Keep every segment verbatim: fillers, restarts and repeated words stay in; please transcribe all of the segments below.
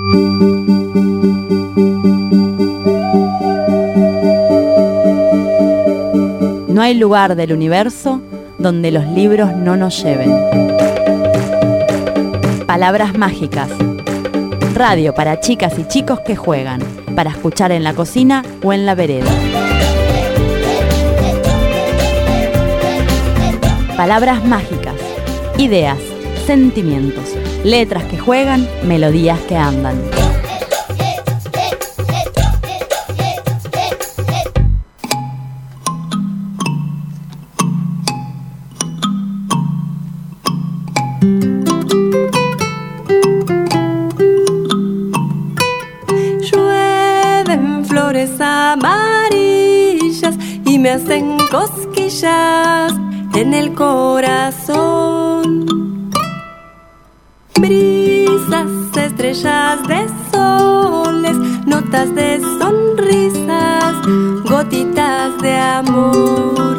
No hay lugar del universo donde los libros no nos lleven. Palabras mágicas. Radio para chicas y chicos que juegan, para escuchar en la cocina o en la vereda. Palabras mágicas. Ideas, sentimientos, letras que juegan, melodías que andan. Amarillas y me hacen cosquillas en el corazón. Brisas, estrellas de soles, notas de sonrisas, gotitas de amor.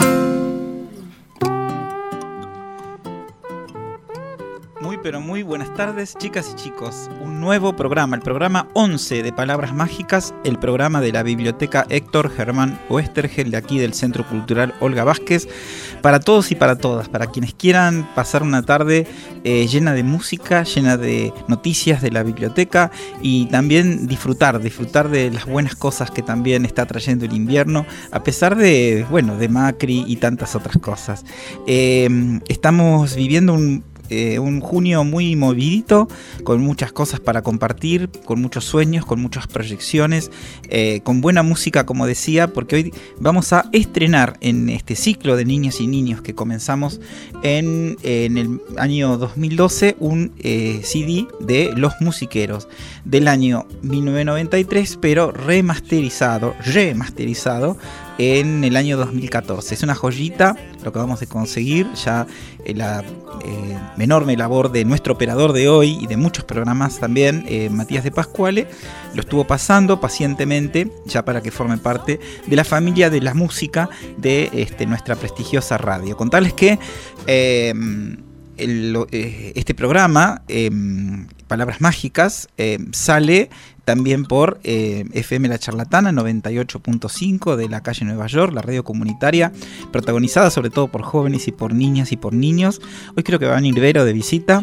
Muy pero muy buenas tardes, chicas y chicos. Un nuevo programa, el programa once de Palabras Mágicas, el programa de la Biblioteca Héctor Germán Oestergel de aquí del Centro Cultural Olga Vázquez, para todos y para todas, para quienes quieran pasar una tarde eh, llena de música, llena de noticias de la biblioteca y también disfrutar, disfrutar de las buenas cosas que también está trayendo el invierno, a pesar de, bueno, de Macri y tantas otras cosas. Eh, estamos viviendo un Eh, un junio muy movidito, con muchas cosas para compartir, con muchos sueños, con muchas proyecciones, eh, con buena música, como decía, porque hoy vamos a estrenar en este ciclo de niñas y niños que comenzamos en, en el año dos mil doce un eh, C D de Los Musiqueros del año mil novecientos noventa y tres, pero remasterizado, remasterizado en el año dos mil catorce. Es una joyita lo que vamos a conseguir, ya eh, la eh, enorme labor de nuestro operador de hoy y de muchos programas también, eh, Matías de Pascuale, lo estuvo pasando pacientemente ya para que forme parte de la familia de la música de este, nuestra prestigiosa radio. Contarles que eh, el, eh, este programa, eh, Palabras Mágicas, eh, sale también por eh, F M La Charlatana noventa y ocho punto cinco de la calle Nueva York, la radio comunitaria, protagonizada sobre todo por jóvenes y por niñas y por niños. Hoy creo que va a venir Vero de visita.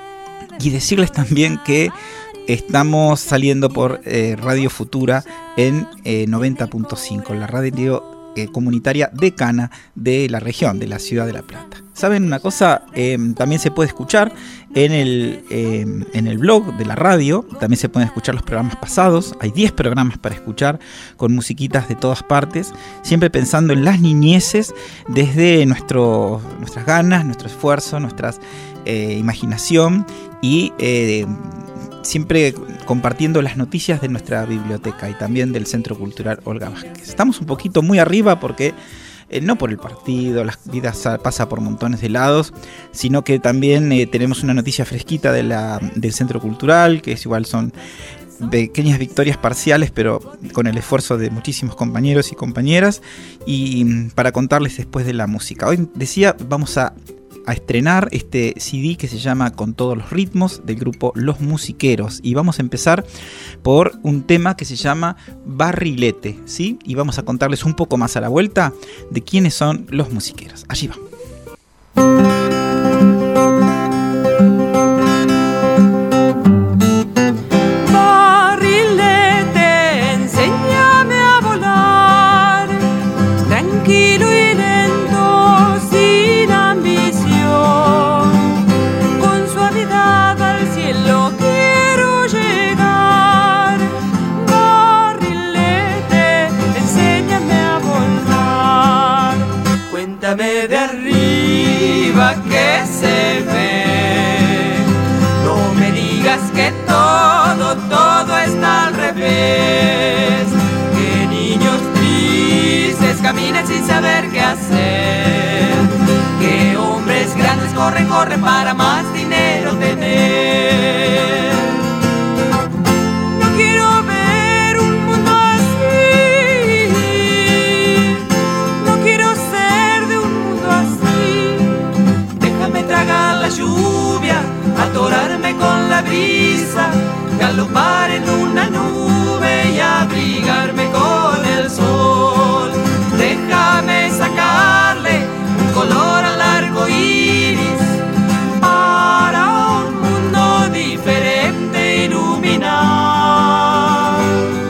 Y decirles también que estamos saliendo por eh, Radio Futura en eh, noventa punto cinco, la radio eh, comunitaria decana de la región, de la ciudad de La Plata. ¿Saben una cosa? Eh, también se puede escuchar en el, eh, en el blog de la radio, también se pueden escuchar los programas pasados, hay diez programas para escuchar con musiquitas de todas partes, siempre pensando en las niñeces desde nuestro, nuestras ganas, nuestro esfuerzo, nuestra eh, imaginación y eh, siempre compartiendo las noticias de nuestra biblioteca y también del Centro Cultural Olga Vázquez. Estamos un poquito muy arriba porque Eh, no por el partido, la vida pasa por montones de lados, sino que también eh, tenemos una noticia fresquita de la, del Centro Cultural, que es igual son pequeñas victorias parciales, pero con el esfuerzo de muchísimos compañeros y compañeras, y para contarles después de la música. Hoy decía, vamos a a estrenar este C D que se llama Con todos los ritmos, del grupo Los Musiqueros, y vamos a empezar por un tema que se llama Barrilete, ¿sí? Y vamos a contarles un poco más a la vuelta de quiénes son Los Musiqueros. Allí va. Barrilete, enséñame a volar, tranquilo y lento, sin ambición, con suavidad al cielo quiero llegar. Barrilete, enséñame a volar, cuéntame de arriba que se ve, no me digas que todo, todo está al revés, que niños tristes caminan sin saber qué hacer, que hombres grandes corren, corren para más dinero tener. No quiero ver un mundo así, no quiero ser de un mundo así, déjame tragar la lluvia, atorarme con la brisa, galopar en una nube y abrigarme con el sol. Déjame sacarle un color al arco iris para un mundo diferente iluminar.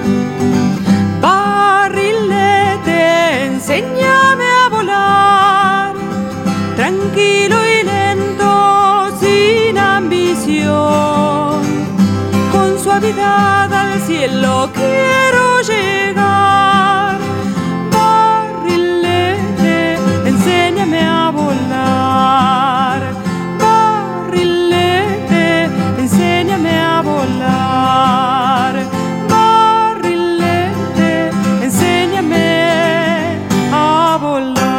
Barrilete, enséñame a volar, tranquilo y lento, sin ambición. Con suavidad al cielo quiero llegar. Barrilete, enséñame a volar. Barrilete, enséñame a volar. Barrilete, enséñame a volar.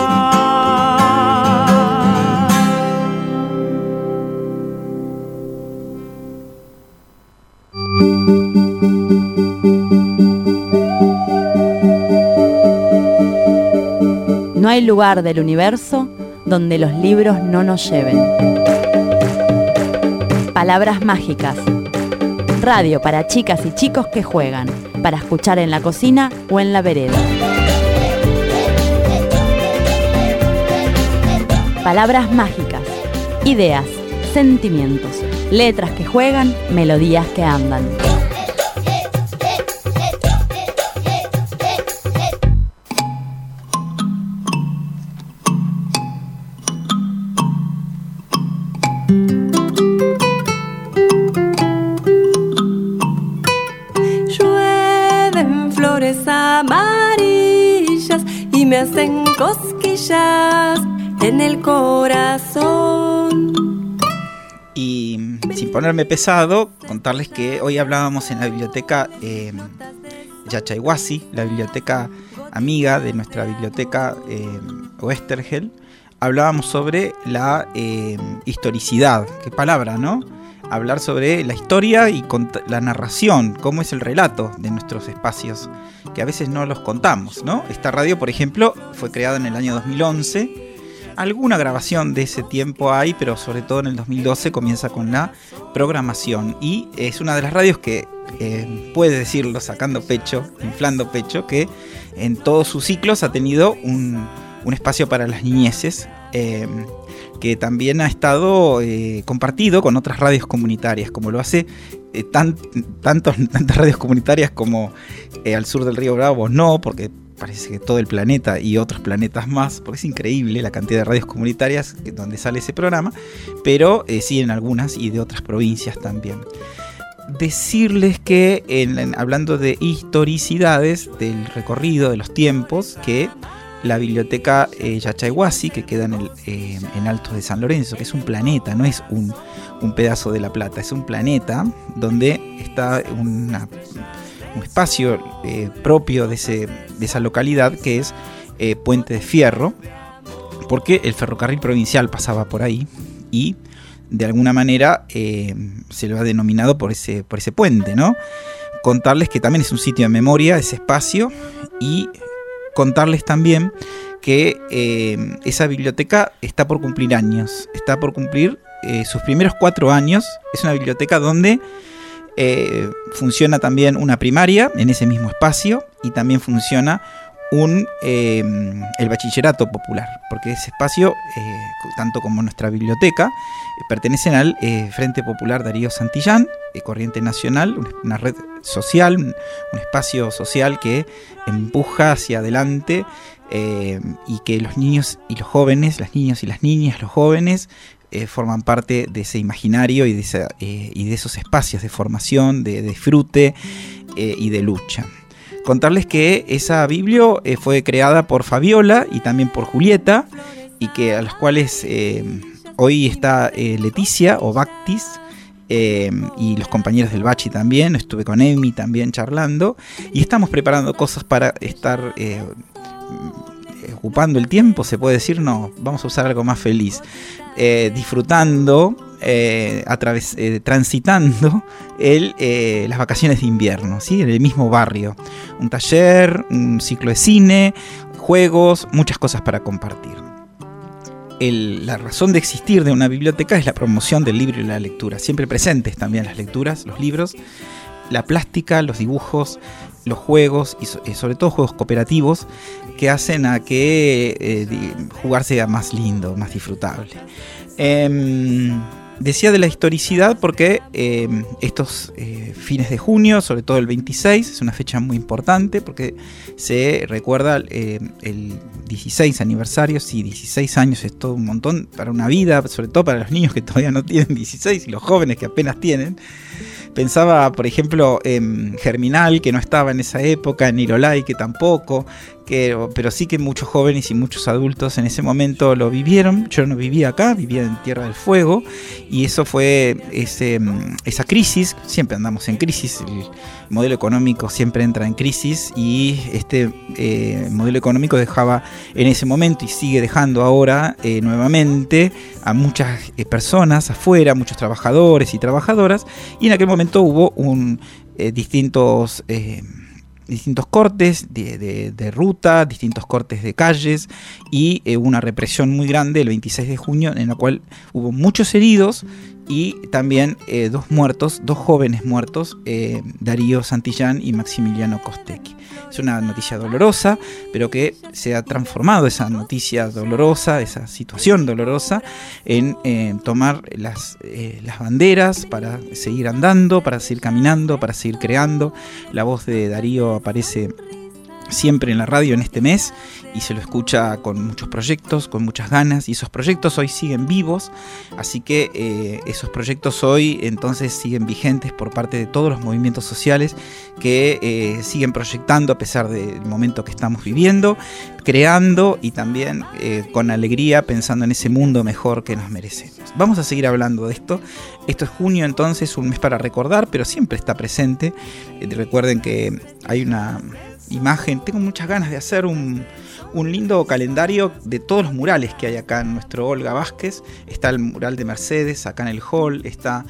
No hay lugar del universo donde los libros no nos lleven. Palabras mágicas. Radio para chicas y chicos que juegan, para escuchar en la cocina o en la vereda. Palabras mágicas. Ideas, sentimientos, letras que juegan, melodías que andan. Amarillas y me hacen cosquillas en el corazón. Y sin ponerme pesado, contarles que hoy hablábamos en la biblioteca eh, Yachayhuasi, la biblioteca amiga de nuestra biblioteca eh, Oestergel. Hablábamos sobre la eh, historicidad, qué palabra, ¿no? Hablar sobre la historia y la narración, cómo es el relato de nuestros espacios, que a veces no los contamos, ¿no? Esta radio, por ejemplo, fue creada en el año dos mil once. Alguna grabación de ese tiempo hay, pero sobre todo en el dos mil doce comienza con la programación. Y es una de las radios que, eh, puede decirlo sacando pecho, inflando pecho, que en todos sus ciclos ha tenido un, un espacio para las niñeces, eh, que también ha estado eh, compartido con otras radios comunitarias, como lo hace eh, tan, tantos, tantas radios comunitarias como eh, al sur del río Bravo, no, porque parece que todo el planeta y otros planetas más, porque es increíble la cantidad de radios comunitarias donde sale ese programa, pero eh, sí en algunas y de otras provincias también. Decirles que, en, en, hablando de historicidades, del recorrido de los tiempos, que la biblioteca eh, Yachayhuasi, que queda en, el, eh, en Altos de San Lorenzo, que es un planeta, no es un, un pedazo de La Plata, es un planeta donde está una, un espacio eh, propio de, ese, de esa localidad, que es eh, Puente de Fierro, porque el ferrocarril provincial pasaba por ahí y de alguna manera eh, se lo ha denominado por ese, por ese puente, ¿no? Contarles que también es un sitio de memoria, ese espacio, y contarles también que eh, esa biblioteca está por cumplir años, está por cumplir eh, sus primeros cuatro años. Es una biblioteca donde eh, funciona también una primaria en ese mismo espacio y también funciona un eh, el bachillerato popular, porque ese espacio, eh, tanto como nuestra biblioteca, eh, pertenecen al eh, Frente Popular Darío Santillán, eh, Corriente Nacional, una red social, un, un espacio social que empuja hacia adelante eh, y que los niños y los jóvenes, las niñas y las niñas, los jóvenes, eh, forman parte de ese imaginario y de, esa, eh, y de esos espacios de formación, de, de disfrute eh, y de lucha. Contarles que esa biblio eh, fue creada por Fabiola y también por Julieta, y que a las cuales eh, hoy está eh, Leticia o Bactis, eh, y los compañeros del Bachi también. Estuve con Emi también charlando, y estamos preparando cosas para estar eh, ocupando el tiempo, se puede decir, no, vamos a usar algo más feliz, eh, disfrutando, eh, a través, eh, transitando el, eh, las vacaciones de invierno, ¿sí? En el mismo barrio, un taller, un ciclo de cine, juegos, muchas cosas para compartir. El, la razón de existir de una biblioteca es la promoción del libro y la lectura, siempre presentes también las lecturas, los libros, la plástica, los dibujos, los juegos y so, eh, sobre todo juegos cooperativos que hacen a que eh, jugar sea más lindo, más disfrutable. Eh, Decía de la historicidad porque eh, estos eh, fines de junio, sobre todo el veintiséis, es una fecha muy importante porque se recuerda eh, el dieciséis aniversario. Sí, dieciséis años es todo un montón para una vida, sobre todo para los niños que todavía no tienen dieciséis y los jóvenes que apenas tienen. Pensaba, por ejemplo, en Germinal, que no estaba en esa época, en Irolai, que tampoco, que, pero sí que muchos jóvenes y muchos adultos en ese momento lo vivieron. Yo no vivía acá, vivía en Tierra del Fuego, y eso fue ese, esa crisis. Siempre andamos en crisis, el modelo económico siempre entra en crisis, y este eh, modelo económico dejaba en ese momento, y sigue dejando ahora eh, nuevamente, a muchas eh, personas afuera, muchos trabajadores y trabajadoras, y en aquel momento hubo un, eh, distintos, eh, distintos cortes de, de, de ruta, distintos cortes de calles, y eh, una represión muy grande el veintiséis de junio, en la cual hubo muchos heridos y también eh, dos muertos, dos jóvenes muertos, eh, Darío Santillán y Maximiliano Costecchi. Es una noticia dolorosa, pero que se ha transformado esa noticia dolorosa, esa situación dolorosa, en eh, tomar las, eh, las banderas para seguir andando, para seguir caminando, para seguir creando. La voz de Darío aparece siempre en la radio en este mes y se lo escucha con muchos proyectos, con muchas ganas, y esos proyectos hoy siguen vivos, así que eh, esos proyectos hoy entonces siguen vigentes por parte de todos los movimientos sociales que eh, siguen proyectando a pesar del momento que estamos viviendo, creando y también eh, con alegría pensando en ese mundo mejor que nos merecemos. Vamos a seguir hablando de esto. Esto es junio, entonces, un mes para recordar, pero siempre está presente. Eh, recuerden que hay una imagen, tengo muchas ganas de hacer un, un lindo calendario de todos los murales que hay acá en nuestro Olga Vázquez. Está el mural de Mercedes acá en el hall, está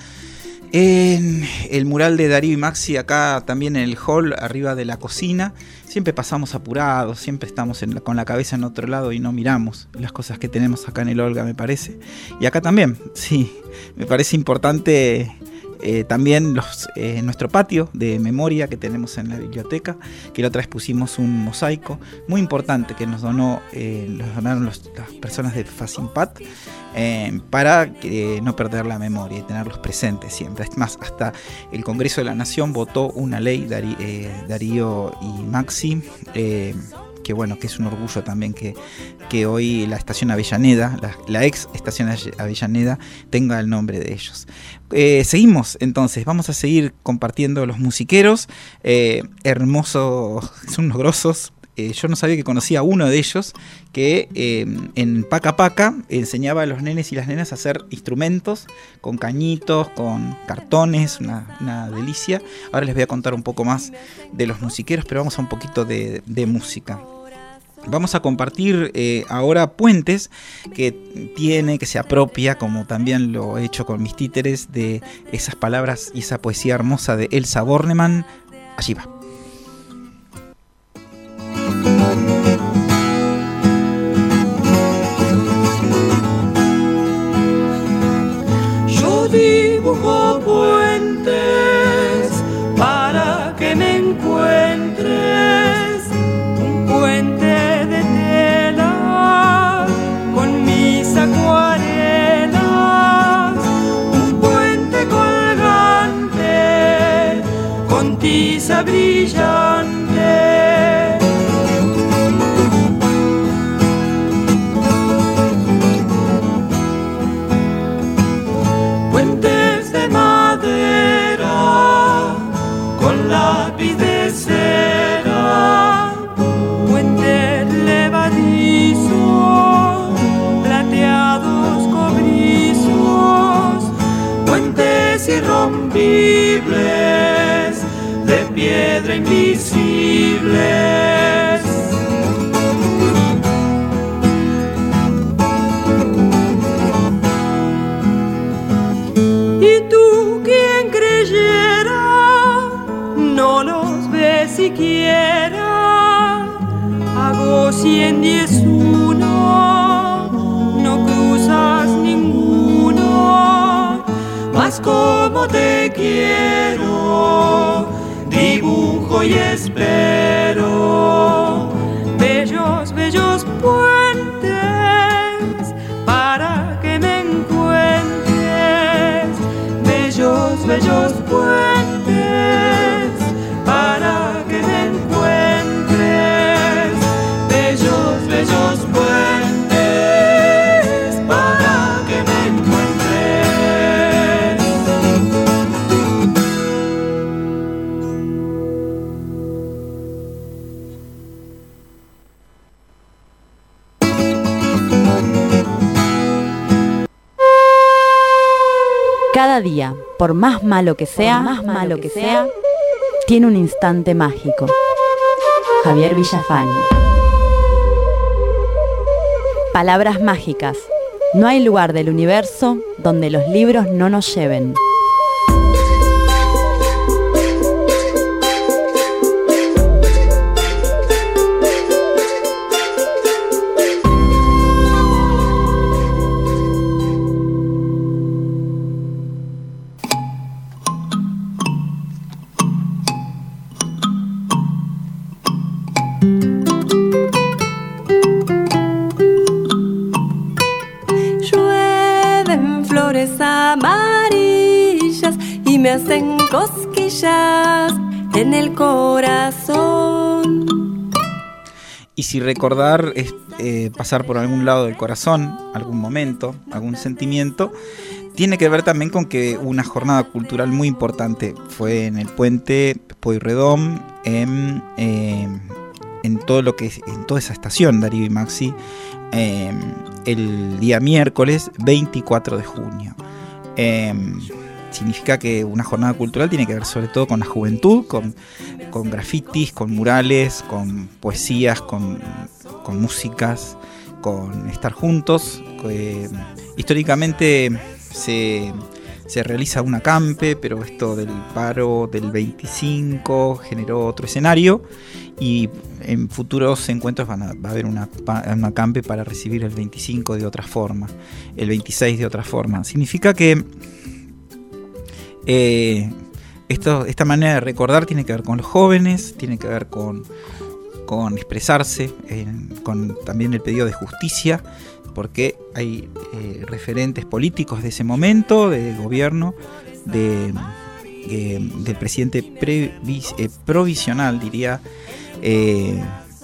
en el mural de Darío y Maxi acá también en el hall arriba de la cocina. Siempre pasamos apurados, siempre estamos en la, con la cabeza en otro lado y no miramos las cosas que tenemos acá en el Olga, me parece. Y acá también, sí, me parece importante. Eh, también los, eh, nuestro patio de memoria que tenemos en la biblioteca, que la otra vez pusimos un mosaico muy importante que nos donó, eh, nos donaron los, las personas de Facimpat, eh, para eh, no perder la memoria y tenerlos presentes siempre. Es más, hasta el Congreso de la Nación votó una ley, Darí, eh, Darío y Maxi, eh, que bueno, que es un orgullo también que, que hoy la estación Avellaneda, la, la ex estación Avellaneda, tenga el nombre de ellos. Eh, seguimos entonces, vamos a seguir compartiendo los musiqueros, eh, hermosos, son unos grosos. Eh, yo no sabía que conocía a uno de ellos que eh, en Paca Paca enseñaba a los nenes y las nenas a hacer instrumentos con cañitos, con cartones, una, una delicia. Ahora les voy a contar un poco más de los musiqueros, pero vamos a un poquito de, de música. Vamos a compartir eh, ahora Puentes, que tiene, que se apropia, como también lo he hecho con mis títeres, de esas palabras y esa poesía hermosa de Elsa Bornemann. Allí va. Yo dibujo puentes para que me encuentres, un puente de tela con mis acuarelas, un puente colgante con tiza brillante. Puentes de madera con lápiz de cera, puentes levadizos, plateados cobrizos, puentes irrompibles de piedra invisibles. Y tú, quien creyera, no los ves siquiera. Hago cien diez uno, no cruzas ninguno. Mas como te quiero, busco y espero bellos, bellos puentes para que me encuentres, bellos, bellos puentes para que me encuentres, bellos, bellos puentes para que me encuentres. Cada día, por más malo que sea, por más malo que sea, tiene un instante mágico. Javier Villafañe. Palabras mágicas. No hay lugar del universo donde los libros no nos lleven. Amarillas y me hacen cosquillas en el corazón. Y si recordar es eh, pasar por algún lado del corazón, algún momento, algún sentimiento, tiene que ver también con que una jornada cultural muy importante fue en el puente Pueyrredón, en, eh, en todo lo que es, en toda esa estación Darío y Maxi, eh, el día miércoles veinticuatro de junio. Eh, significa que una jornada cultural tiene que ver sobre todo con la juventud, con, con grafitis, con murales, con poesías, con, con músicas, con estar juntos. Eh, históricamente se, se realiza un acampe, pero esto del paro del veinticinco generó otro escenario y en futuros encuentros van a, va a haber una, un acampe para recibir el veinticinco de otra forma, el veintiséis de otra forma. Significa que eh, esto, esta manera de recordar tiene que ver con los jóvenes, tiene que ver con, con expresarse, eh, con también el pedido de justicia, porque hay eh, referentes políticos de ese momento, de gobierno, de, de, del presidente previs, eh, provisional, diría, Eh,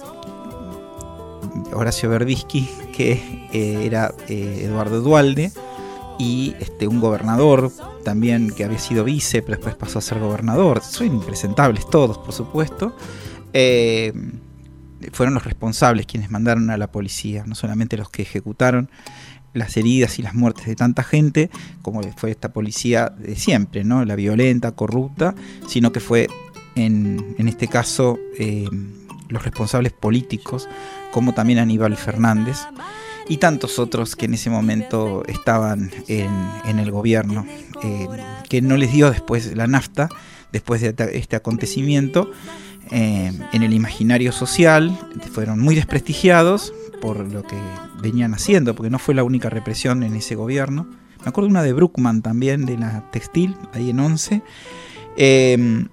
Horacio Verbitsky, que eh, era eh, Eduardo Duhalde, y este, un gobernador también que había sido vice, pero después pasó a ser gobernador. Son impresentables todos, por supuesto. Eh, fueron los responsables quienes mandaron a la policía, no solamente los que ejecutaron las heridas y las muertes de tanta gente, como fue esta policía de siempre, ¿no? La violenta, corrupta, sino que fue En, en este caso eh, los responsables políticos, como también Aníbal Fernández y tantos otros que en ese momento estaban en, en el gobierno, eh, que no les dio después la nafta, después de este acontecimiento, eh, en el imaginario social, fueron muy desprestigiados por lo que venían haciendo, porque no fue la única represión en ese gobierno. Me acuerdo una de Bruckman también, de la textil, ahí en Once, eh,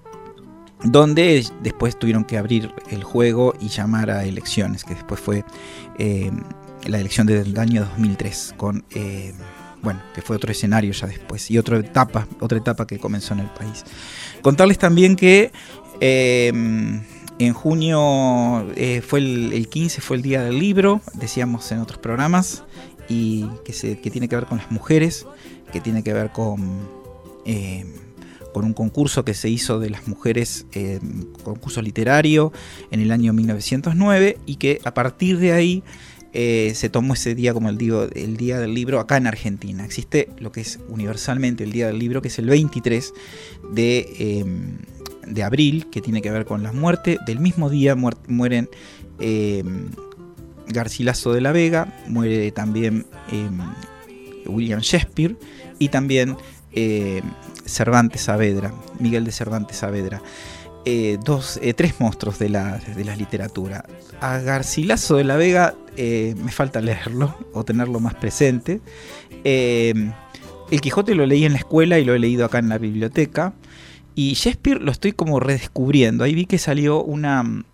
donde después tuvieron que abrir el juego y llamar a elecciones, que después fue eh, la elección del año dos mil tres, con eh, bueno, que fue otro escenario ya después, y otra etapa, otra etapa que comenzó en el país. Contarles también que eh, en junio eh, fue el, el quince, fue el Día del Libro, decíamos en otros programas, y que, se, que tiene que ver con las mujeres, que tiene que ver con... Eh, con un concurso que se hizo de las mujeres, eh, concurso literario en el año mil novecientos nueve, y que a partir de ahí eh, se tomó ese día como el, digo, el Día del Libro acá en Argentina. Existe lo que es universalmente el Día del Libro, que es el veintitrés de, eh, de abril, que tiene que ver con la muerte. Del mismo día muer, mueren eh, Garcilaso de la Vega, muere también eh, William Shakespeare y también eh, Cervantes Saavedra, Miguel de Cervantes Saavedra, eh, dos, eh, tres monstruos de la, de la literatura. A Garcilaso de la Vega eh, me falta leerlo o tenerlo más presente. Eh, el Quijote lo leí en la escuela y lo he leído acá en la biblioteca, Y Shakespeare lo estoy como redescubriendo. Ahí vi que salió una,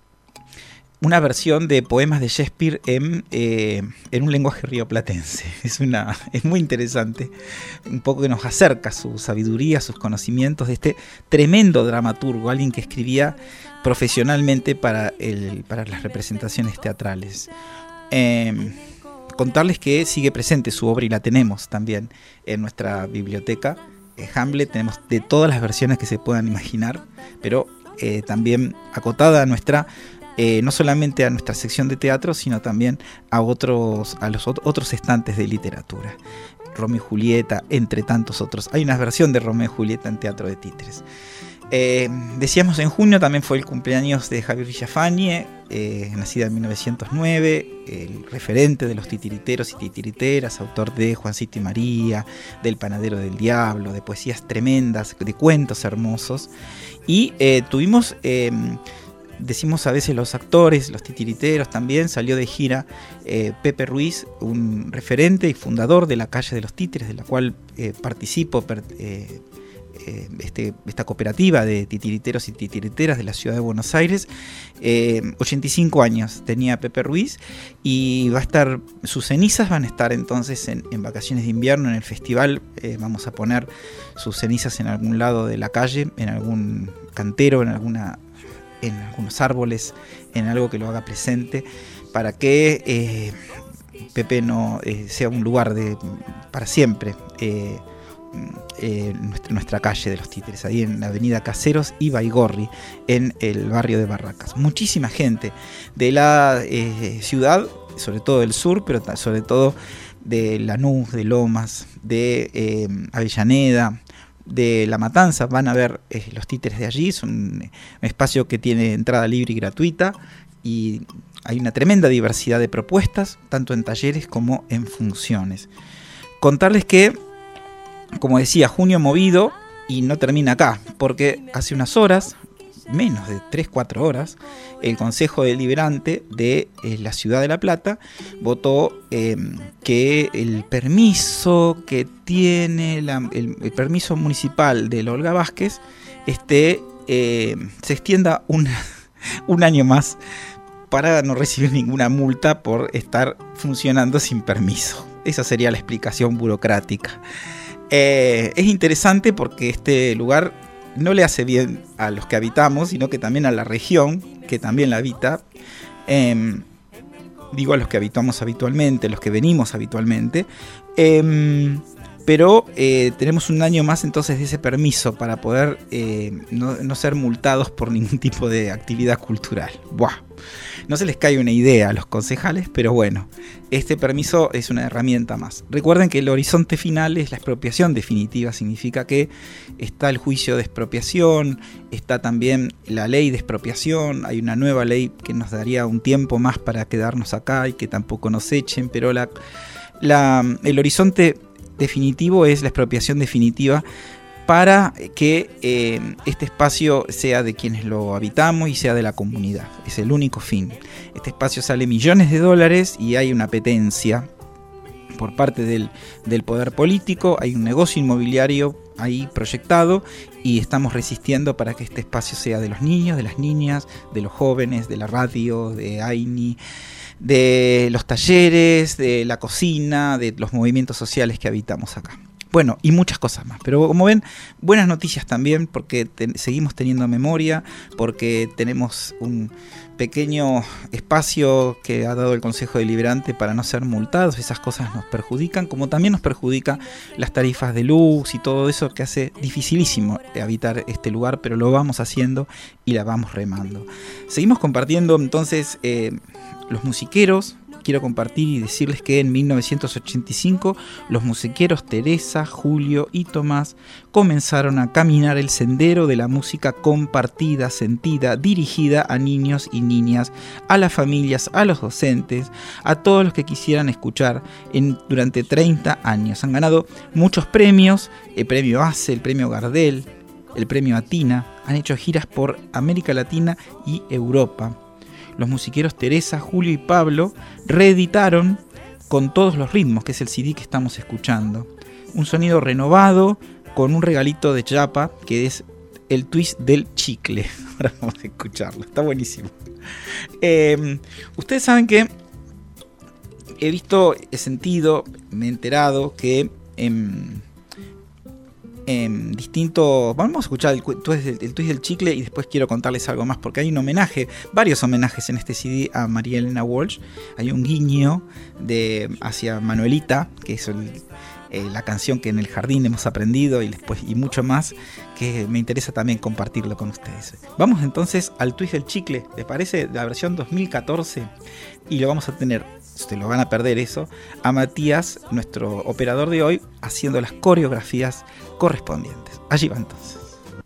una versión de poemas de Shakespeare en, eh, en un lenguaje rioplatense. Es, una, es muy interesante. Un poco que nos acerca su sabiduría, sus conocimientos de este tremendo dramaturgo, alguien que escribía profesionalmente para, el, para las representaciones teatrales. Eh, contarles que sigue presente su obra y la tenemos también en nuestra biblioteca. Eh, Hamlet tenemos de todas las versiones que se puedan imaginar, pero eh, también acotada a nuestra, eh, no solamente a nuestra sección de teatro, sino también a otros, a los ot- otros estantes de literatura. Romeo y Julieta, entre tantos otros. Hay una versión de Romeo y Julieta en teatro de títeres. Eh, decíamos, en junio también fue el cumpleaños de Javier Villafañe, eh, nacida en mil novecientos nueve, el referente de los titiriteros y titiriteras, autor de Juancito y María, del Panadero del Diablo, de poesías tremendas, de cuentos hermosos. Y eh, tuvimos, eh, decimos a veces los actores, los titiriteros también, salió de gira eh, Pepe Ruiz, un referente y fundador de la Calle de los Títeres, de la cual eh, participo, per, eh, Este, esta cooperativa de titiriteros y titiriteras de la ciudad de Buenos Aires. eh, ochenta y cinco años tenía Pepe Ruiz, y va a estar, sus cenizas van a estar entonces en, en vacaciones de invierno en el festival. Eh, vamos a poner sus cenizas en algún lado de la calle, en algún cantero, en alguna, en algunos árboles, en algo que lo haga presente, para que eh, Pepe no eh, sea un lugar de para siempre. Eh, Eh, nuestra, nuestra calle de los títeres, ahí en la avenida Caseros y Baigorri, en el barrio de Barracas. Muchísima gente de la eh, ciudad, sobre todo del sur, pero sobre todo de Lanús, de Lomas, de eh, Avellaneda, de La Matanza, van a ver eh, los títeres de allí. Es un, un espacio que tiene entrada libre y gratuita, y hay una tremenda diversidad de propuestas, tanto en talleres como en funciones. Contarles que, como decía, junio movido, y no termina acá, porque hace unas horas, menos de tres cuatro horas, el Consejo Deliberante de eh, la Ciudad de La Plata votó eh, que el permiso que tiene, la, el, el permiso municipal de la Olga Vázquez, este, eh, se extienda un, un año más para no recibir ninguna multa por estar funcionando sin permiso. Esa sería la explicación burocrática. Eh, es interesante porque este lugar no le hace bien a los que habitamos, sino que también a la región, que también la habita. Eh, digo a los que habitamos habitualmente, los que venimos habitualmente. Eh, pero eh, tenemos un año más entonces de ese permiso para poder eh, no, no ser multados por ningún tipo de actividad cultural. Buah. No se les cae una idea a los concejales, pero bueno, este permiso es una herramienta más. Recuerden que el horizonte final es la expropiación definitiva, significa que está el juicio de expropiación, está también la ley de expropiación, hay una nueva ley que nos daría un tiempo más para quedarnos acá y que tampoco nos echen, pero la, la, el horizonte definitivo es la expropiación definitiva, para que eh, este espacio sea de quienes lo habitamos y sea de la comunidad. Es el único fin. Este espacio sale millones de dólares y hay una apetencia por parte del, del poder político, hay un negocio inmobiliario ahí proyectado, y estamos resistiendo para que este espacio sea de los niños, de las niñas, de los jóvenes, de la radio, de AINI, de los talleres, de la cocina, de los movimientos sociales que habitamos acá. Bueno, y muchas cosas más. Pero como ven, buenas noticias también, porque te, seguimos teniendo memoria, porque tenemos un pequeño espacio que ha dado el Consejo Deliberante para no ser multados. Esas cosas nos perjudican, como también nos perjudica las tarifas de luz y todo eso, que hace dificilísimo habitar este lugar, pero lo vamos haciendo y la vamos remando. Seguimos compartiendo entonces eh, los musiqueros. Quiero compartir y decirles que en mil novecientos ochenta y cinco los musiqueros Teresa, Julio y Tomás comenzaron a caminar el sendero de la música compartida, sentida, dirigida a niños y niñas, a las familias, a los docentes, a todos los que quisieran escuchar en, durante treinta años. Han ganado muchos premios, el premio ACE, el premio Gardel, el premio Atina, han hecho giras por América Latina y Europa. Los musiqueros Teresa, Julio y Pablo reeditaron Con todos los ritmos, que es el C D que estamos escuchando. Un sonido renovado, con un regalito de chapa, que es el twist del chicle. Ahora vamos a escucharlo, está buenísimo. Eh, ustedes saben que he visto, he sentido, me he enterado que en, en distintos... Vamos a escuchar el, el, el twist del chicle y después quiero contarles algo más, porque hay un homenaje, varios homenajes en este C D a María Elena Walsh. Hay un guiño de, hacia Manuelita, que es el... Eh, la canción que en el jardín hemos aprendido y después y mucho más, que me interesa también compartirlo con ustedes. Vamos entonces al twist del chicle, ¿les parece? La versión dos mil catorce, y lo vamos a tener, se lo van a perder eso, a Matías, nuestro operador de hoy, haciendo las coreografías correspondientes. Allí va entonces.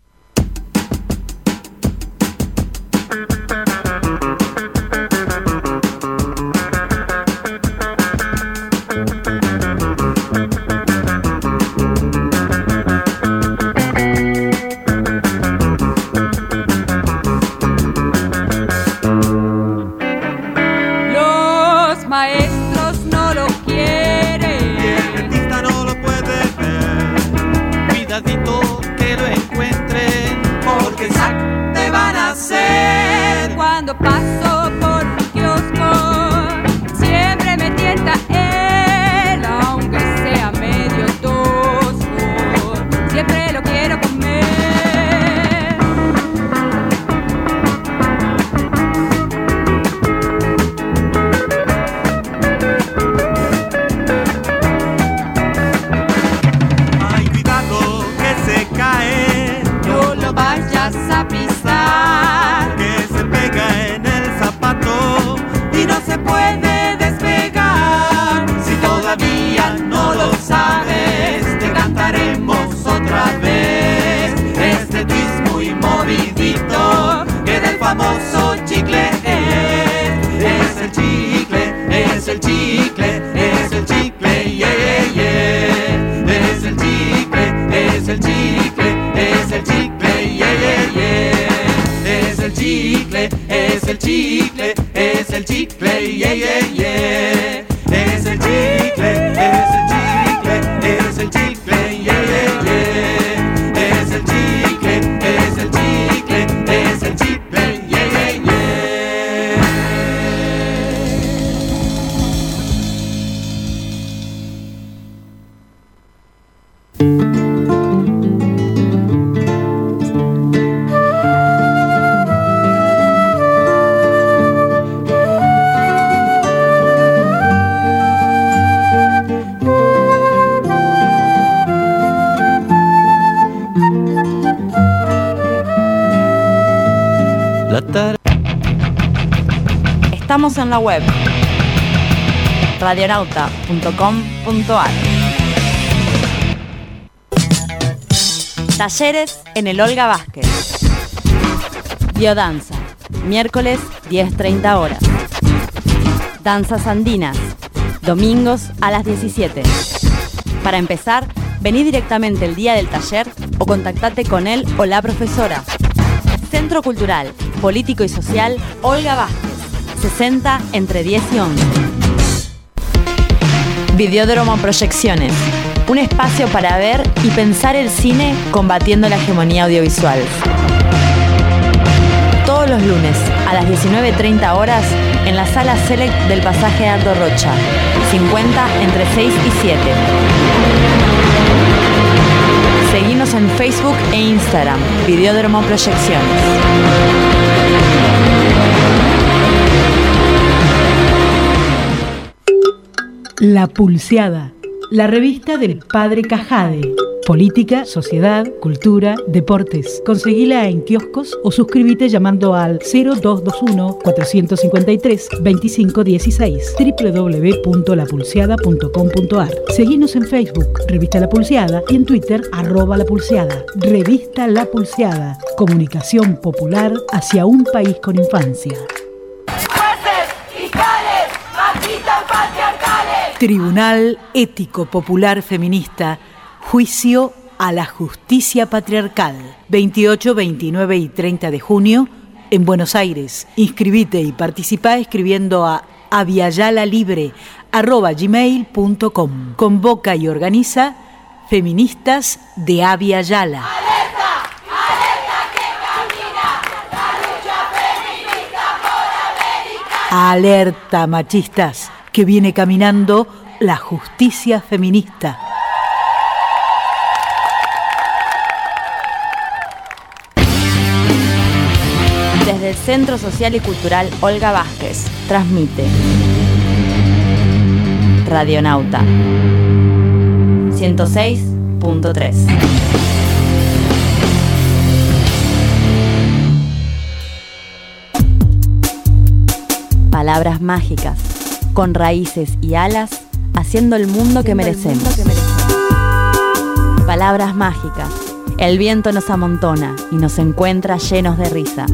Paso por un kiosco, siempre me tienta él, aunque sea medio tosco, siempre lo quiero comer. Ay, cuidado que se cae, no lo vayas a pisar, que se pega en el zapato y no se puede despegar. Si todavía no lo sabes, te cantaremos otra vez este twist muy movidito que del famoso chicle es. Es el chicle, es el chicle, es el chicle, yeah, yeah, yeah. Es el chicle, es el chicle, es el chicle, yeah, yeah, yeah. Es el chicle, es el chicle, es el chicle, yeah, yeah, yeah. Es el chicle, es el chicle, es el chicle, yeah, yeah, yeah. Es el chicle, es el chicle, es el chicle, yeah, yeah, yeah. Estamos en la web radionauta punto com punto a r. Talleres en el Olga Vázquez. Biodanza, miércoles diez treinta horas. Danzas andinas, domingos a las diecisiete. Para empezar, vení directamente el día del taller o contactate con él o la profesora. Centro Cultural, Político y Social Olga Vázquez, sesenta entre diez y once. Videódromo Proyecciones, un espacio para ver y pensar el cine combatiendo la hegemonía audiovisual. Todos los lunes a las diecinueve treinta horas en la sala Select del pasaje Aldo Rocha, cincuenta entre seis y siete. Seguinos en Facebook e Instagram, Videódromo Proyecciones. La Pulseada, la revista del Padre Cajade. Política, sociedad, cultura, deportes. Conseguila en kioscos o suscríbete llamando al cero dos dos uno, cuatro cinco tres, dos cinco uno seis, doble u doble u doble u punto la pulseada punto com punto a r. Seguinos en Facebook, Revista La Pulseada, y en Twitter, arroba La Pulseada. Revista La Pulseada, comunicación popular hacia un país con infancia. Tribunal Ético Popular Feminista, juicio a la justicia patriarcal, veintiocho, veintinueve y treinta de junio, en Buenos Aires. Inscribite y participá escribiendo a avialalibre arroba gmail punto com. Convoca y organiza Feministas de Avia Yala. ¡Alerta! ¡Alerta! Alerta, machistas, que viene caminando la justicia feminista. Desde el Centro Social y Cultural Olga Vázquez, transmite Radionauta ciento seis punto tres. Palabras mágicas, con raíces y alas, haciendo el mundo que merecemos. Palabras mágicas. El viento nos amontona y nos encuentra llenos de risa.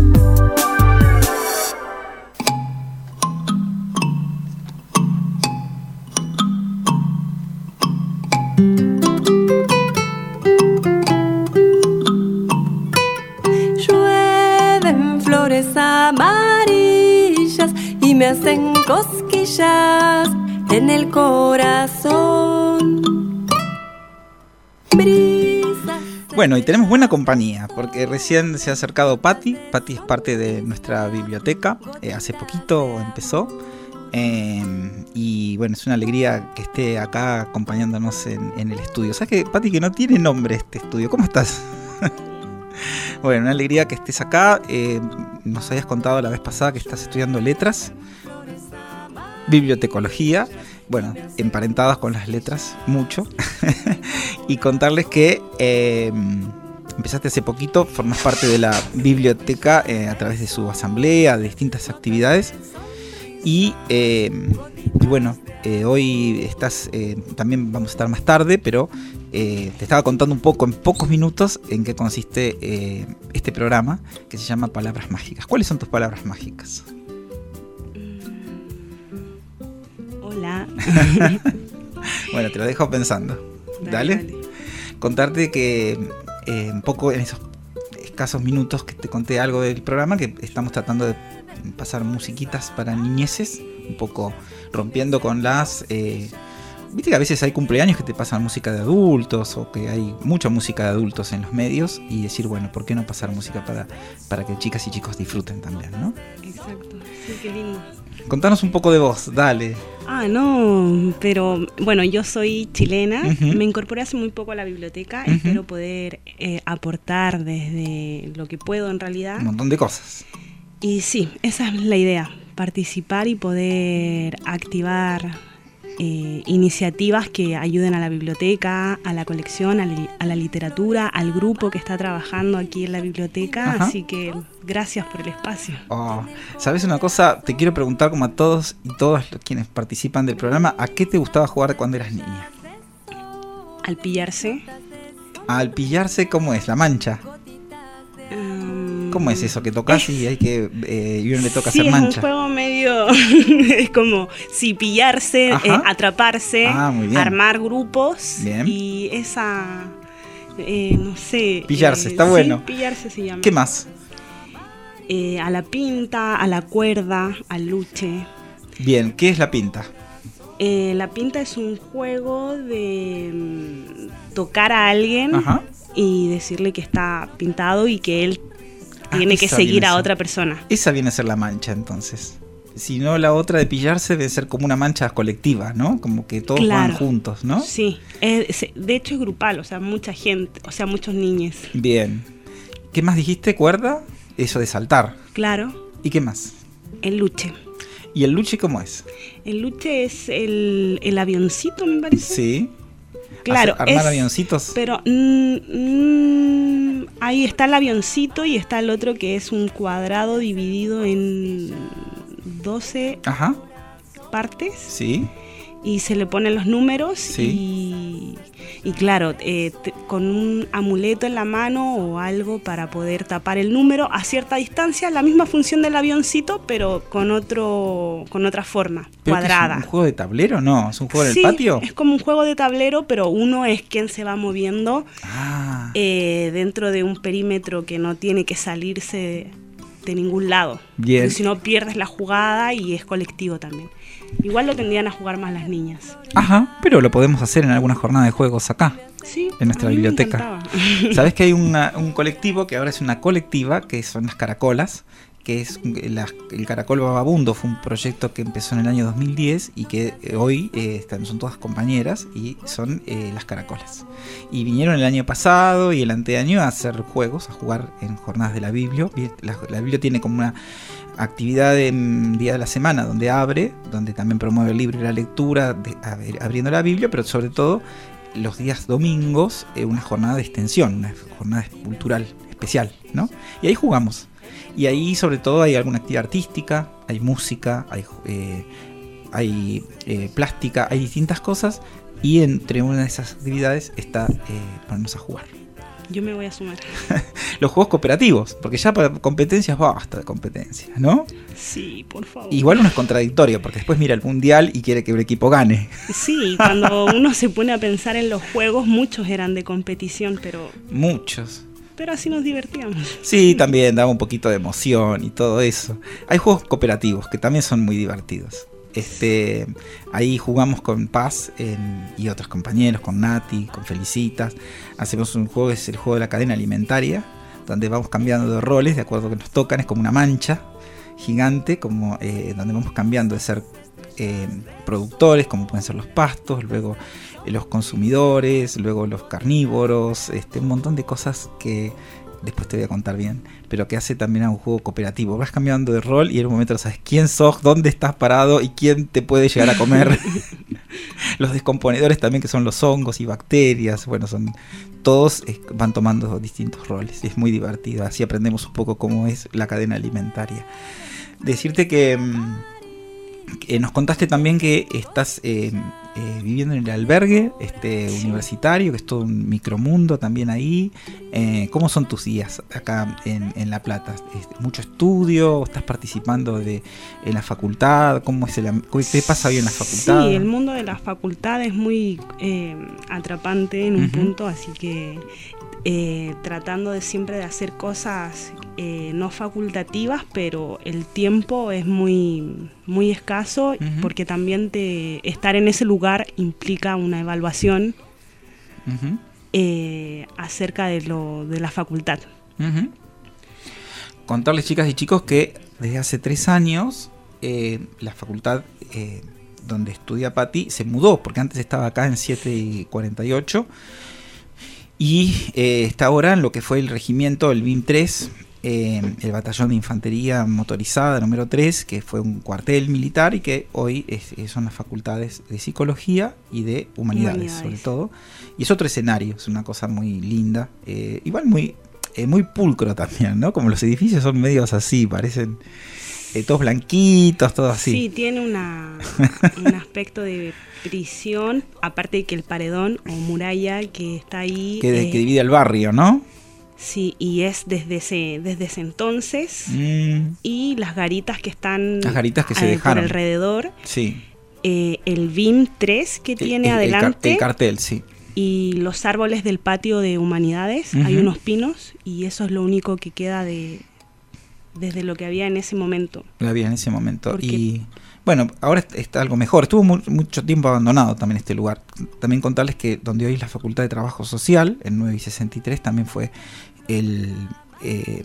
Llueven flores amarillas y me hacen cosquillas en el corazón. Brisas. Bueno, y tenemos buena compañía, porque recién se ha acercado Patti. Patti es parte de nuestra biblioteca, eh, hace poquito empezó. Eh, y bueno, es una alegría que esté acá acompañándonos en, en el estudio. ¿Sabes qué, Patti, que no tiene nombre este estudio? ¿Cómo estás? Bueno, una alegría que estés acá. Eh, nos habías contado la vez pasada que estás estudiando letras, bibliotecología, bueno, emparentadas con las letras, mucho. Y contarles que eh, empezaste hace poquito, formas parte de la biblioteca eh, a través de su asamblea, de distintas actividades. Y, eh, y bueno, eh, hoy estás, eh, también vamos a estar más tarde, pero eh, te estaba contando un poco, en pocos minutos, en qué consiste eh, este programa que se llama Palabras Mágicas. ¿Cuáles son tus palabras mágicas? Hola. Bueno, te lo dejo pensando. Dale. Dale. Dale. Contarte que eh, un poco en esos escasos minutos que te conté algo del programa, que estamos tratando de pasar musiquitas para niñeces, un poco rompiendo con las... Eh, viste que a veces hay cumpleaños que te pasan música de adultos, o que hay mucha música de adultos en los medios, y decir, bueno, ¿por qué no pasar música para, para que chicas y chicos disfruten también, ¿no? Exacto, sí, qué lindo. Contanos un poco de vos, dale. Ah, no, pero bueno, yo soy chilena, uh-huh. Me incorporé hace muy poco a la biblioteca, uh-huh. Espero poder eh, aportar desde lo que puedo en realidad. Un montón de cosas. Y sí, esa es la idea, participar y poder activar eh, iniciativas que ayuden a la biblioteca, a la colección, a la, a la literatura, al grupo que está trabajando aquí en la biblioteca. Ajá. Así que gracias por el espacio. Oh, ¿sabes una cosa? Te quiero preguntar, como a todos y todas quienes participan del programa, ¿a qué te gustaba jugar cuando eras niña? Al pillarse. ¿Al pillarse cómo es? ¿La mancha? ¿Cómo es eso? Que tocas y hay que eh, y uno le toca sí, hacer mancha. Sí, es un juego medio... es como, sí, pillarse, eh, atraparse, ah, armar grupos. Bien. Y esa... Eh, no sé... Pillarse, eh, está bueno. Sí, pillarse se llama. ¿Qué más? Eh, a la pinta, a la cuerda, al luche. Bien, ¿qué es la pinta? Eh, la pinta es un juego de um, tocar a alguien. Ajá. Y decirle que está pintado y que él tiene ah, que seguir a, a otra persona. Esa viene a ser la mancha, entonces. Si no, la otra de pillarse debe ser como una mancha colectiva, ¿no? Como que todos claro. van juntos, ¿no? Sí, es, de hecho es grupal, o sea, mucha gente, o sea, muchos niños. Bien. ¿Qué más dijiste? ¿Cuerda? Eso de saltar. Claro. ¿Y qué más? El luche. ¿Y el luche cómo es? El luche es el, el avioncito, me parece. Sí. Claro, Hacer, armar es, avioncitos. Pero mm, mm, ahí está el avioncito y está el otro que es un cuadrado dividido en doce Ajá. partes. Sí. Y se le ponen los números. Sí. Y, y claro, eh, te, con un amuleto en la mano o algo para poder tapar el número a cierta distancia, la misma función del avioncito, pero con otro con otra forma, ¿Pero cuadrada. ¿Es un juego de tablero? No, ¿es un juego sí, en el patio? Es como un juego de tablero, pero uno es quien se va moviendo ah. eh, dentro de un perímetro que no tiene que salirse de, de ningún lado. Bien. Porque si no pierdes la jugada y es colectivo también. Igual lo tendrían a jugar más las niñas. Ajá, pero lo podemos hacer en alguna jornada de juegos acá. Sí, en nuestra biblioteca. ¿Sabes que hay una, un colectivo que ahora es una colectiva, que son las caracolas, que es la, el Caracol Vagabundo, fue un proyecto que empezó en el año dos mil diez y que hoy eh, están, son todas compañeras y son eh, las Caracolas. Y vinieron el año pasado y el anteaño a hacer juegos, a jugar en jornadas de la Biblia. La, la Biblia tiene como una actividad en día de la semana donde abre, donde también promueve el libro y la lectura, de, abriendo la Biblia, pero sobre todo los días domingos, eh, una jornada de extensión, una jornada cultural especial, ¿no? Y ahí jugamos. Y ahí sobre todo hay alguna actividad artística, hay música, hay, eh, hay eh, plástica, hay distintas cosas. Y entre una de esas actividades está eh, ponernos a jugar. Yo me voy a sumar. Los juegos cooperativos, porque ya para competencias basta de competencias, ¿no? Sí, por favor. Igual uno es contradictorio, porque después mira el mundial y quiere que el equipo gane. Sí, cuando uno se pone a pensar en los juegos, muchos eran de competición, pero... Muchos. Pero así nos divertíamos. Sí, también daba un poquito de emoción y todo eso. Hay juegos cooperativos que también son muy divertidos. Este, ahí jugamos con Paz en, y otros compañeros, con Nati, con Felicitas. Hacemos un juego, es el juego de la cadena alimentaria, donde vamos cambiando de roles de acuerdo a que nos tocan. Es como una mancha gigante, como eh, donde vamos cambiando de ser eh, productores, como pueden ser los pastos, luego eh, los consumidores, luego los carnívoros, este, un montón de cosas que después te voy a contar bien, pero que hace también a un juego cooperativo. Vas cambiando de rol y en un momento no sabes quién sos, dónde estás parado y quién te puede llegar a comer. Los descomponedores también, que son los hongos y bacterias, bueno, son todos eh, van tomando distintos roles. Es muy divertido, así aprendemos un poco cómo es la cadena alimentaria. Decirte que, que nos contaste también que estás eh, eh, viviendo en el albergue este sí. universitario, que es todo un micromundo también ahí. Eh, ¿Cómo son tus días acá en, en La Plata? ¿Mucho estudio? ¿Estás participando de, en la facultad? ¿Cómo es el, ¿Qué pasa hoy en la facultad? Sí, el mundo de la facultad es muy eh, atrapante en un uh-huh. punto, así que eh, tratando de siempre de hacer cosas eh, no facultativas, pero el tiempo es muy, muy escaso uh-huh. porque también te, estar en ese lugar implica una evaluación uh-huh. eh, acerca de, lo, de la facultad. Uh-huh. Contarles, chicas y chicos, que desde hace tres años eh, la facultad eh, donde estudia Pati se mudó, porque antes estaba acá en siete y cuarenta y ocho y eh, está ahora en lo que fue el regimiento, el B I M tres, eh, el batallón de infantería motorizada número tres, que fue un cuartel militar y que hoy es, son las facultades de psicología y de humanidades, humanidades. sobre todo. Y es otro escenario, es una cosa muy linda, eh, igual muy, eh, muy pulcro también, ¿no? Como los edificios son medios así, parecen eh, todos blanquitos, todo así. Sí, tiene una, un aspecto de prisión, aparte de que el paredón o muralla que está ahí... Que, eh, que divide el barrio, ¿no? Sí, y es desde ese, desde ese entonces. Mm. Y las garitas que están las garitas que se eh, dejaron por alrededor. Sí. Eh, el B I M tres que tiene el, el, adelante. El cartel, sí. Y los árboles del patio de humanidades. Uh-huh. Hay unos pinos y eso es lo único que queda de desde lo que había en ese momento. Lo había en ese momento. Y bueno, ahora está algo mejor. Estuvo muy, mucho tiempo abandonado también este lugar. También contarles que donde hoy es la Facultad de Trabajo Social, en nueve y sesenta y tres, también fue el eh,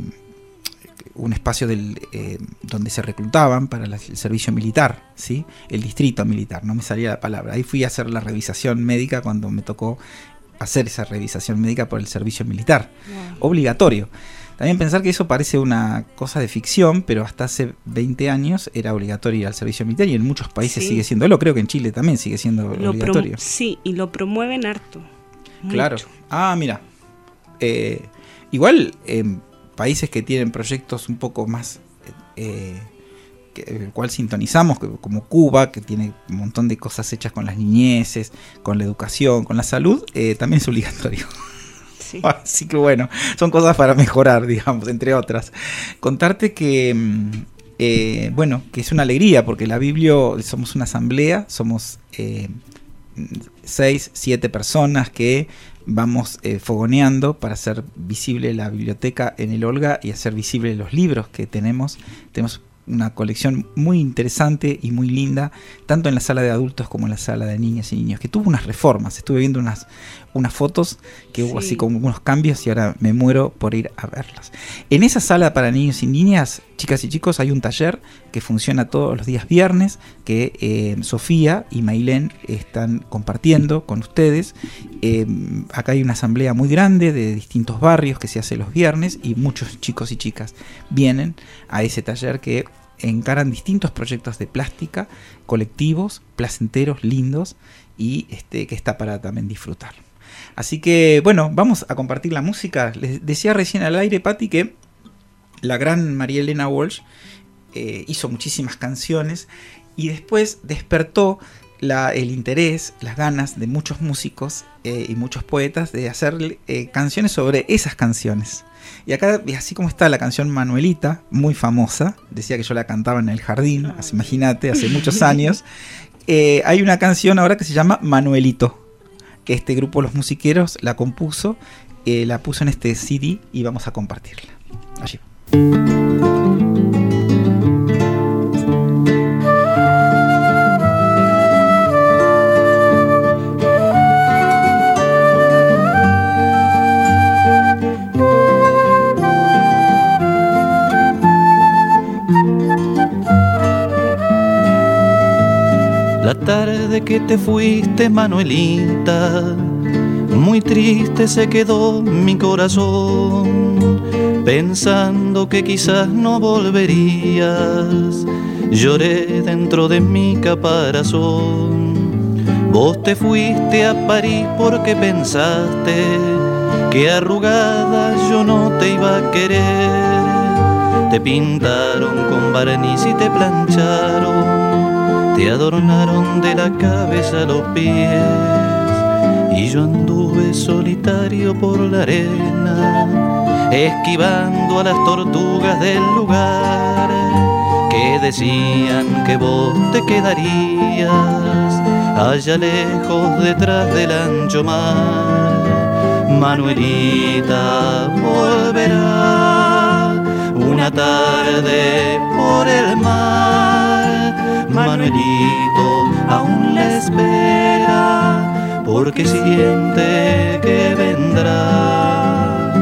un espacio del, eh, donde se reclutaban para la, el servicio militar, ¿sí? El distrito militar, no me salía la palabra. Ahí fui a hacer la revisación médica cuando me tocó hacer esa revisación médica por el servicio militar. Wow. Obligatorio. También pensar que eso parece una cosa de ficción, pero hasta hace veinte años era obligatorio ir al servicio militar y en muchos países sí. sigue siendo. Lo creo que en Chile también sigue siendo lo obligatorio. Prom- sí, y lo promueven harto. Claro. Mucho. Ah, mira. Eh, igual en eh, países que tienen proyectos un poco más... Eh, que, el cual sintonizamos, que, como Cuba, que tiene un montón de cosas hechas con las niñeces, con la educación, con la salud, eh, también es obligatorio. Sí. Así que bueno, son cosas para mejorar, digamos, entre otras. Contarte que, eh, bueno, que es una alegría, porque la Biblia, somos una asamblea, somos eh, seis, siete personas que vamos eh, fogoneando para hacer visible la biblioteca en el Olga y hacer visible los libros que tenemos. Tenemos una colección muy interesante y muy linda, tanto en la sala de adultos como en la sala de niñas y niños, que tuvo unas reformas. Estuve viendo unas, unas fotos que hubo sí. así como unos cambios y ahora me muero por ir a verlas. En esa sala para niños y niñas, chicas y chicos, hay un taller que funciona todos los días viernes, que eh, Sofía y Mailén están compartiendo con ustedes. Eh, acá hay una asamblea muy grande de distintos barrios que se hace los viernes, y muchos chicos y chicas vienen a ese taller que encaran distintos proyectos de plástica, colectivos, placenteros, lindos, y este, que está para también disfrutar. Así que, bueno, vamos a compartir la música. Les decía recién al aire, Patti, que la gran María Elena Walsh eh, hizo muchísimas canciones y después despertó la, el interés, las ganas de muchos músicos eh, y muchos poetas de hacer eh, canciones sobre esas canciones. Y acá, así como está la canción Manuelita, muy famosa, decía que yo la cantaba en el jardín, así, imagínate, hace muchos años, eh, hay una canción ahora que se llama Manuelito, que este grupo Los Musiqueros la compuso, eh, la puso en este C D y vamos a compartirla. Allí. La tarde que te fuiste, Manuelita, muy triste se quedó mi corazón, pensando que quizás no volverías. Lloré dentro de mi caparazón. Vos te fuiste a París porque pensaste que arrugada yo no te iba a querer. Te pintaron con barniz y te plancharon, te adornaron de la cabeza a los pies, y yo anduve solitario por la arena, esquivando a las tortugas del lugar, que decían que vos te quedarías allá lejos detrás del ancho mar. Manuelita volverá una tarde por el mar. Manuelito aún la espera, porque siente que vendrá.